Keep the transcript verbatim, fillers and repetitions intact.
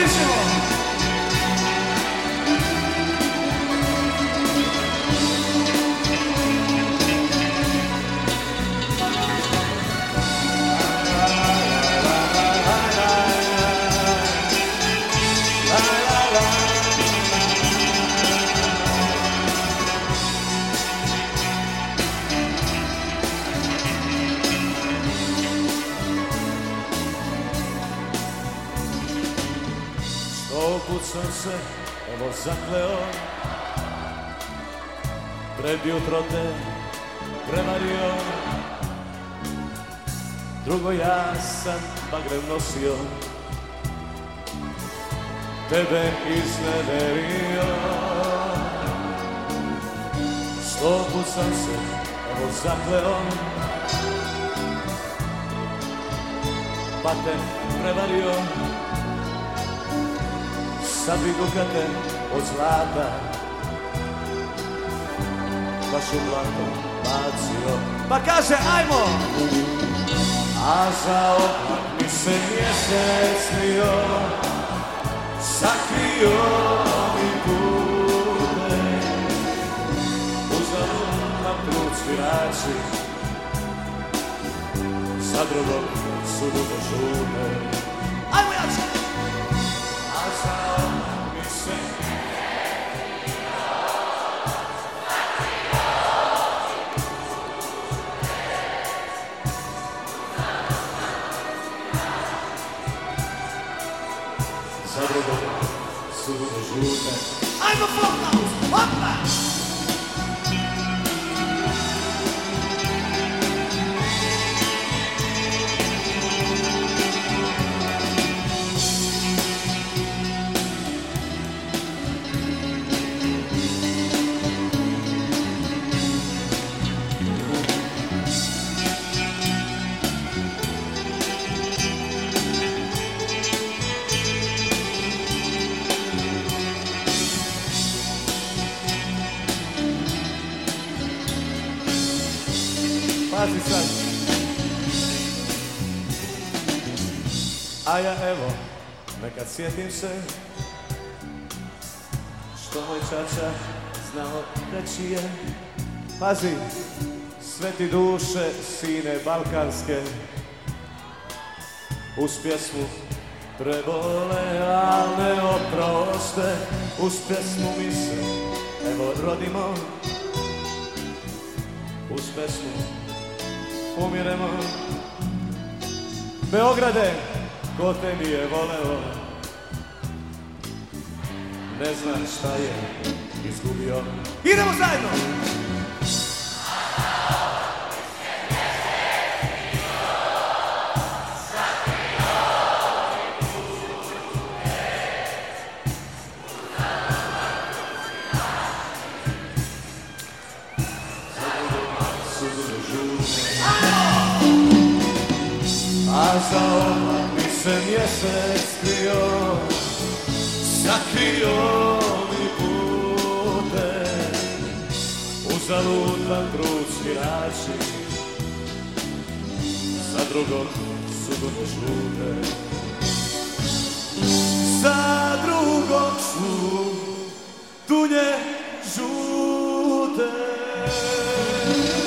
dižemo. Sto put sam se evo zakleo, pred jutro te prevario. Drugo ja sam bagrem nosio, tebe izneverio. Sto put sam se evo zakleo, pa te prevario. Sad bi dukate od zlata baš u blato bacio. Pa kaže, ajmo! A za oblak mi se mjesec snio, sakrio mi pute. Uzalud nam trud svirači, za drugog su dugo žute. Ajmo jače! Za drugog su dugo žute. Ajmo Flophouse, hopa! Pazi sad. A ja evo, nekad sjetim se što moj čača znao reći je. Pazi, sve ti duše, sine balkanske, uz pjesmu trebole, al ne oproste. Uz pjesmu mi se evo rodimo, uz pesmu umiremo. Beograde, ko te nije voleo, ne zna šta je izgubio. Idemo zajedno! A za oblak mi se mjesec skrio, sakrio mi pute. Uzalud vam trud svirači, za drugog su dugo žute. Za drugog su dunje žute.